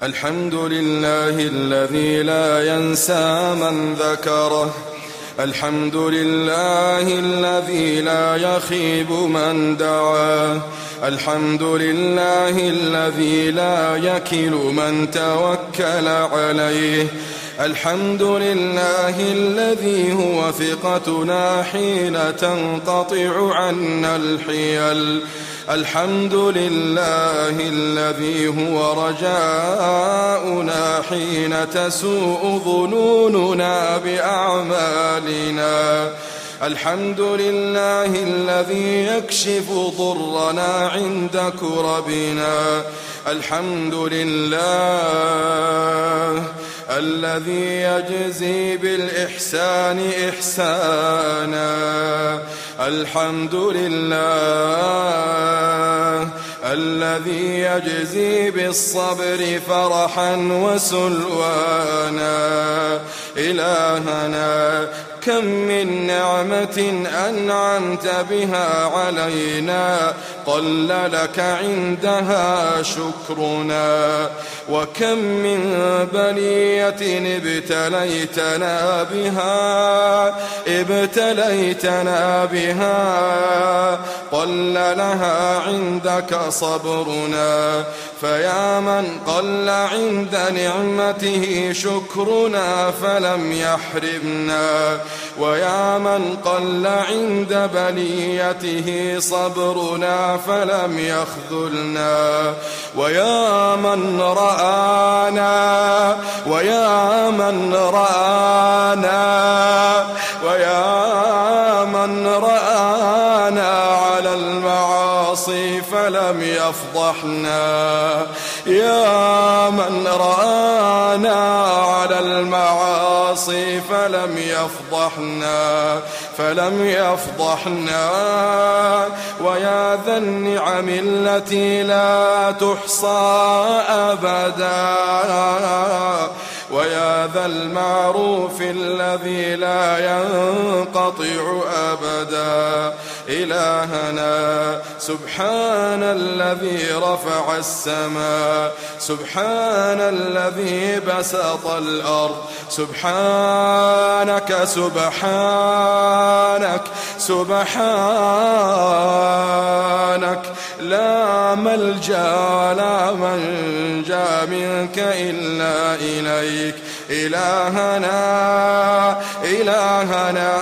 الحمد لله الذي لا ينسى من ذكره، الحمد لله الذي لا يخيب من دعاه، الحمد لله الذي لا يكل من توكل عليه، الحمد لله الذي هو ثقتنا حين تنقطع عنا الحيل، الحمد لله الذي هو رجاؤنا حين تسوء ظنوننا بأعمالنا، الحمد لله الذي يكشف ضرنا عند كربنا، الحمد لله الذي يجزي بالإحسان إحسانا، الحمد لله الذي يجزي بالصبر فرحا وسلوانا. إلهنا كم من نعمة أنعمت بها علينا قل لك عندها شكرنا، وكم من بلية ابتليتنا بها قل لها عندك صبرنا، فيا من قل عند نعمته شكرنا فلم يحرمنا، ويا من قل عند بليته صبرنا فلم يخذلنا، ويا من رآنا على المعاصي فلم يفضحنا، يا من رآنا على المعاصي فلم يفضحنا، ويا ذا النعم التي لا تحصى أبدا، ويا ذا المعروف الذي لا ينقطع أبدا. إلهنا سبحان الذي رفع السماء، سبحان الذي بسط الأرض، سبحانك لا ملجأ ولا منجا منك إلا إليك. إلهنا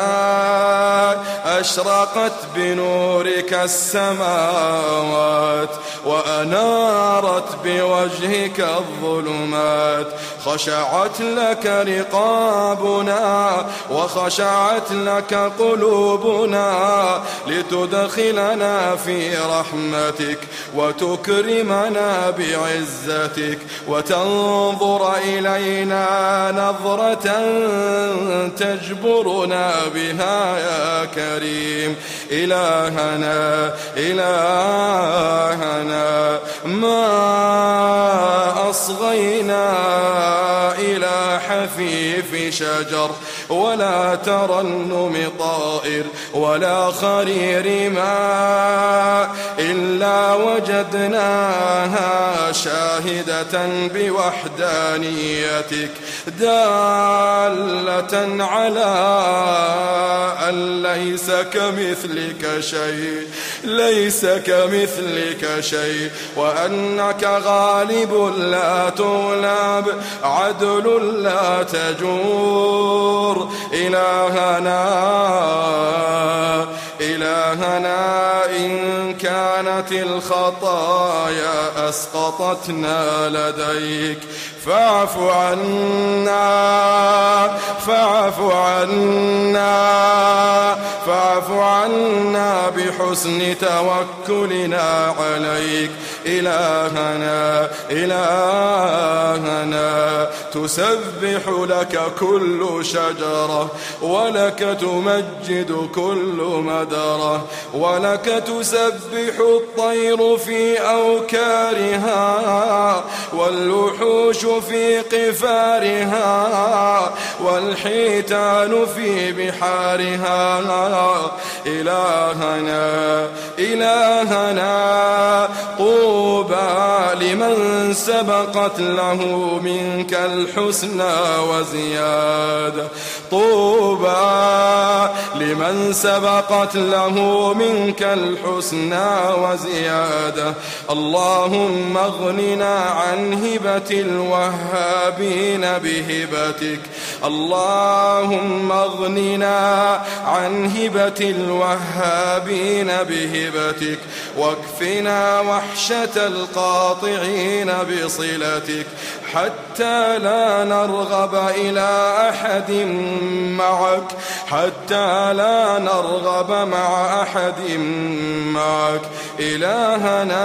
أشرقت بنورك السماوات وأنارت بوجهك الظلمات، خشعت لك رقابنا وخشعت لك قلوبنا لتدخلنا في رحمتك وتكرمنا بعزتك وتنظر إلينا نظرة تجبرنا بها يا كريم. إلهنا ما أصغينا إلى حفيف شجر ولا ترنم طائر ولا خرير ماء إلا وجدناها شاهدة بوحدانيتك دالة على أن ليس كمثلك شيء وأنك غالب لا تغلب عدل لا تجور. إلهنا إن كانت الخطايا أسقطتنا لديك فاعف عنا بحسن توكلنا عليك. إلهنا تسبح لك كل شجرة ولك تمجد كل مدرة ولك تسبح الطير في أوكارها والوحوش في قفارها والحيتان في بحارها. إلهنا طوبى لمن سبقت له منك الحسنى وزيادة طوبى لمن سبقت له منك الحسنى وزيادة اللهم اغننا عن هبة الوهابين بهبتك اللهم اغننا عن هبة الوهابين بهبتك واكفنا وحشة القاطعين بصلتك حتى لا نرغب إلى أحد معك حتى لا نرغب مع أحد معك إلهنا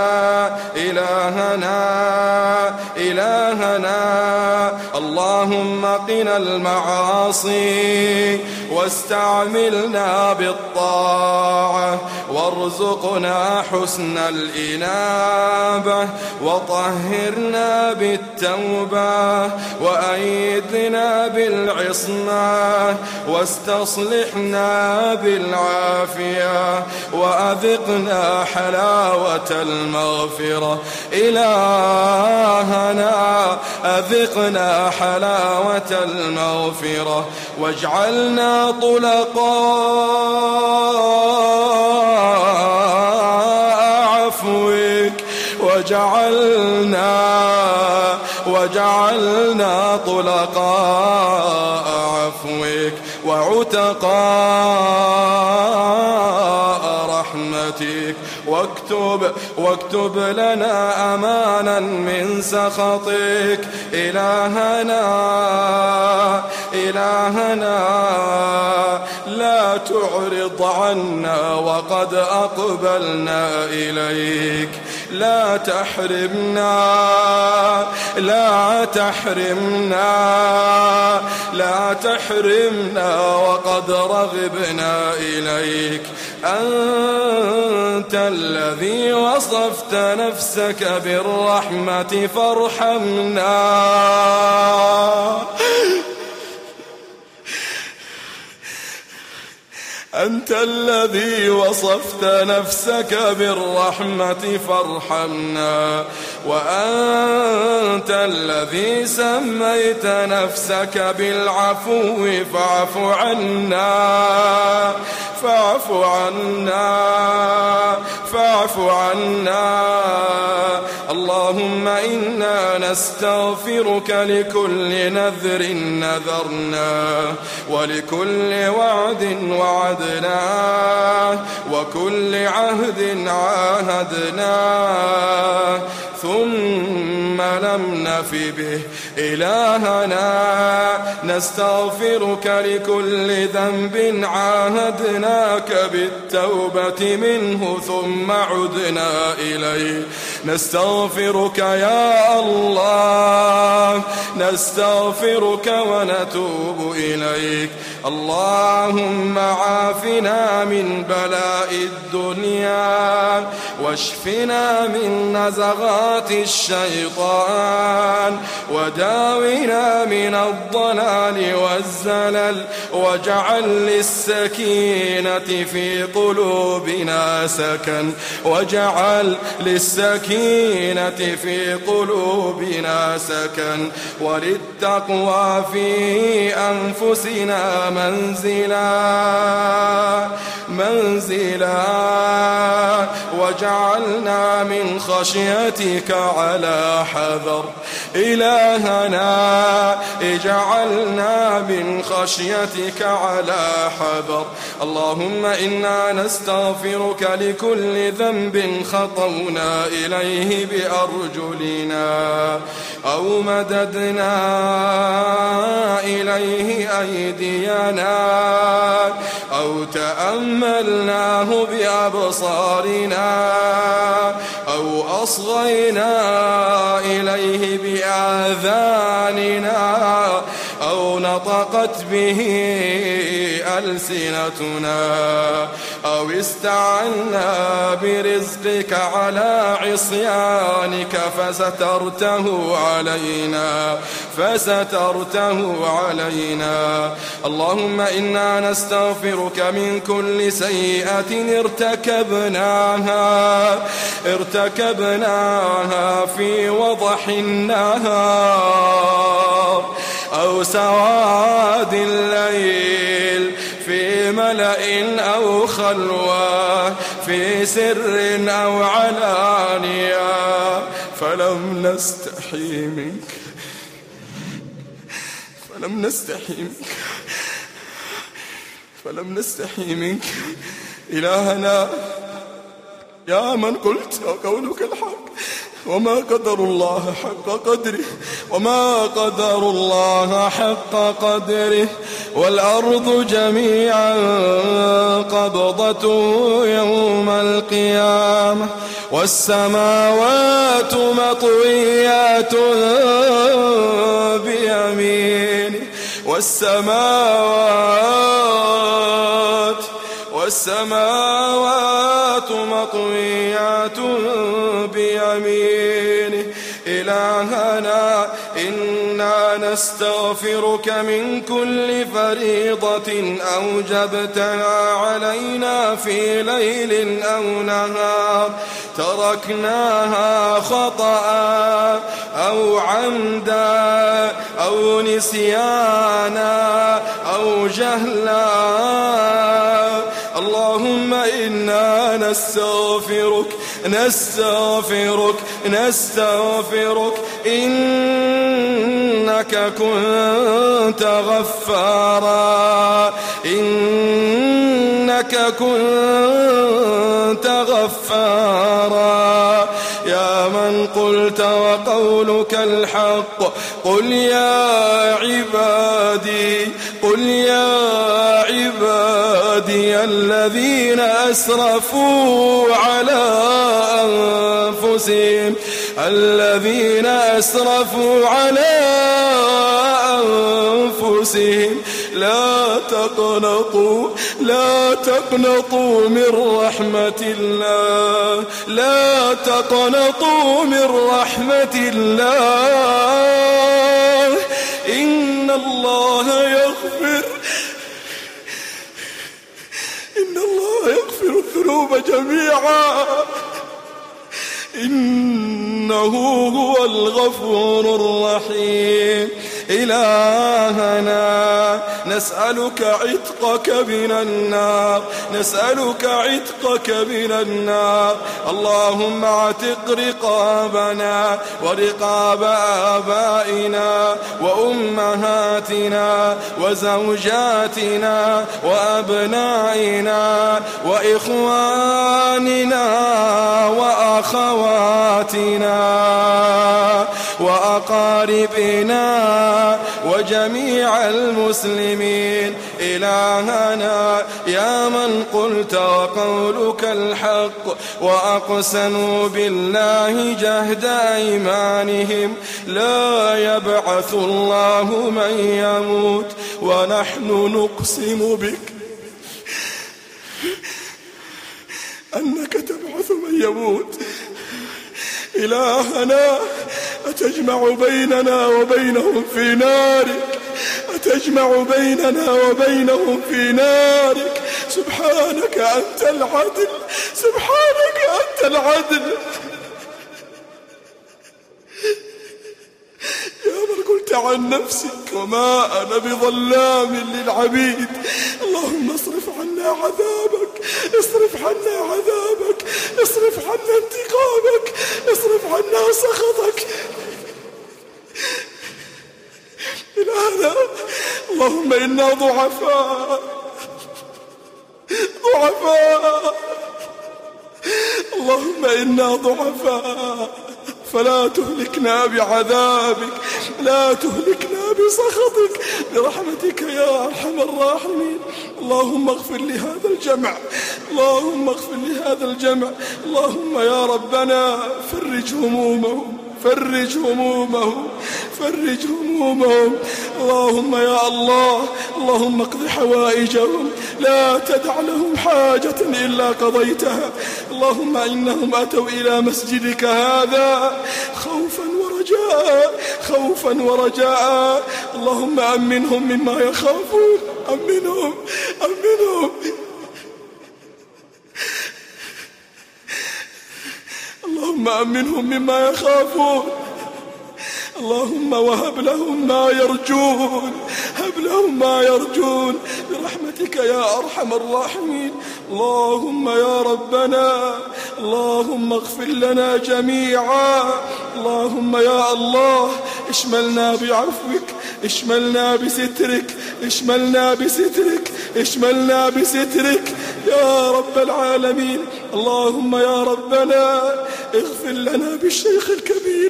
اللهم قنا المعاصي واستعملنا بالطاعة وارزقنا حسن الإنابة وطهرنا بالتوبة وأيدنا بالعصمة واستصلحنا بالعافية وأذقنا حلاوة المغفرة إلهنا أذقنا حلاوة المغفرة واجعلنا طلقاء عفوك وجعلنا طلقاء عفوك وعتقاء رحمتك واكتب لنا أمانا من سخطك إلهنا لا تعرض عنا وقد أقبلنا إليك لا تحرمنا وقد رغبنا إليك أنت الذي وصفت نفسك بالرحمة فارحمنا أنت الذي وصفت نفسك بالرحمة فارحمنا وأنت الذي سميت نفسك بالعفو فاعف عنا اللهم إنا نستغفرك لكل نذر نذرناه ولكل وعد وعدناه وكل عهد عاهدناه ثم لم نف به إلهنا نستغفرك لكل ذنب عاهدناك بالتوبة منه ثم عدنا إليه نستغفرك يا الله نستغفرك ونتوب إليك اللهم عافنا من بلاء الدنيا واشفنا من نزغات الشيطان وداونا من الضلال والزلل واجعل للسكينة في قلوبنا سكن وللتقوى في أنفسنا منزلا وجعلنا من خشيتك على حذر إلهنا اجعلنا من خشيتك على حذر اللهم إنا نستغفرك لكل ذنب خطونا إليه بأرجلنا أو مددنا إليه أيدينا أو تأملناه بأبصارنا أو أصغينا إليه بآذاننا أو نطقت به ألسنتنا أو استعنا برزقك على عصيانك فسترته علينا اللهم إنا نستغفرك من كل سيئة ارتكبناها في وضح النهار أو سواد الليل في ملأ أو خلوة في سر أو علانية فلم نستحي منك إلهنا يا من قلت وقولك الحق وما قدر الله حق قدره والأرض جميعا قبضته يوم القيامة والسماوات مطويات بيمينه والسماوات مطويات بيمينه إلهنا إنا نستغفرك من كل فريضة أوجبتها علينا في ليل أو نهار تركناها خطأ أو عمدا أو نسيانا أو جهلا اللهم إنا نستغفرك إنك كنت غفارا يا من قلت وقولك الحق قل يا عبادي الذين أسرفوا على أنفسهم لا تقنطوا من رحمة الله إن الله يغفر الذنوب جميعا إنه هو الغفور الرحيم إلهنا نسألك عتقك من النار اللهم اعتق رقابنا ورقاب آبائنا وأمهاتنا وزوجاتنا وأبنائنا وإخواننا وأخواتنا وأقاربنا وجميع المسلمين إلهنا يا من قلت وقولك الحق وأقسموا بالله جهد أيمانهم لا يبعث الله من يموت ونحن نقسم بك أنك تبعث من يموت إلهنا أتجمع بيننا وبينهم في نارك سبحانك أنت العدل يا من قلت عن نفسك وما أنا بظلام للعبيد اللهم اصرف عنا عذابك اصرف عنا انتقامك اصرف عنا سخطك إلهنا اللهم إنا ضعفاء اللهم إنا ضعفاء فلا تهلكنا بعذابك لا تهلكنا بسخطك برحمتك يا أرحم الراحمين اللهم اغفر لهذا الجمع اللهم يا ربنا فرج همومهم فرج همومهم، فرج همومهم. اللهم يا الله، اللهم اقض حوائجهم، لا تدع لهم حاجة إلا قضيتها. اللهم إنهم أتوا إلى مسجدك هذا خوفا ورجاء، خوفا ورجاء. اللهم أمنهم مما يخافون، أمنهم، أمنهم. اللهم أمنهم مما يخافون. اللهم وهب لهم ما يرجون، هب لهم ما يرجون برحمتك يا أرحم الراحمين. اللهم يا ربنا، اللهم اغفر لنا جميعا. اللهم يا الله اشملنا بعفوك، اشملنا بسترك، اشملنا بسترك، اشملنا بسترك يا رب العالمين. اللهم يا ربنا اغفر لنا بالشيخ الكبير،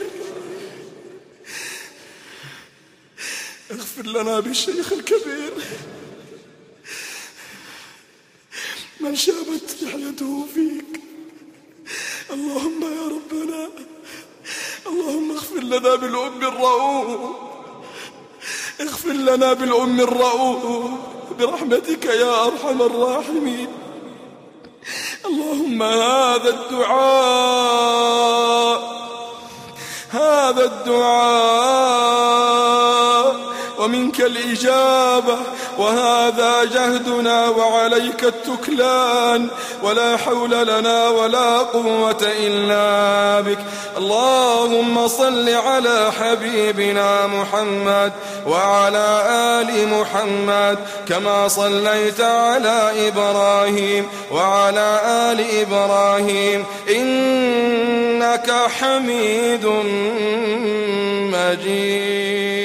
اغفر لنا بالشيخ الكبير من شابت لحيته فيك. اللهم يا ربنا، اللهم اغفر لنا بالأم الرؤوف، اغفر لنا بالأم الرؤوف برحمتك يا أرحم الراحمين. اللهم هذا الدعاء، هذا الدعاء ومنك الإجابة، وهذا جهدنا وعليك التكلان، ولا حول لنا ولا قوة إلا بك. اللهم صل على حبيبنا محمد وعلى آل محمد كما صليت على إبراهيم وعلى آل إبراهيم إنك حميد مجيد.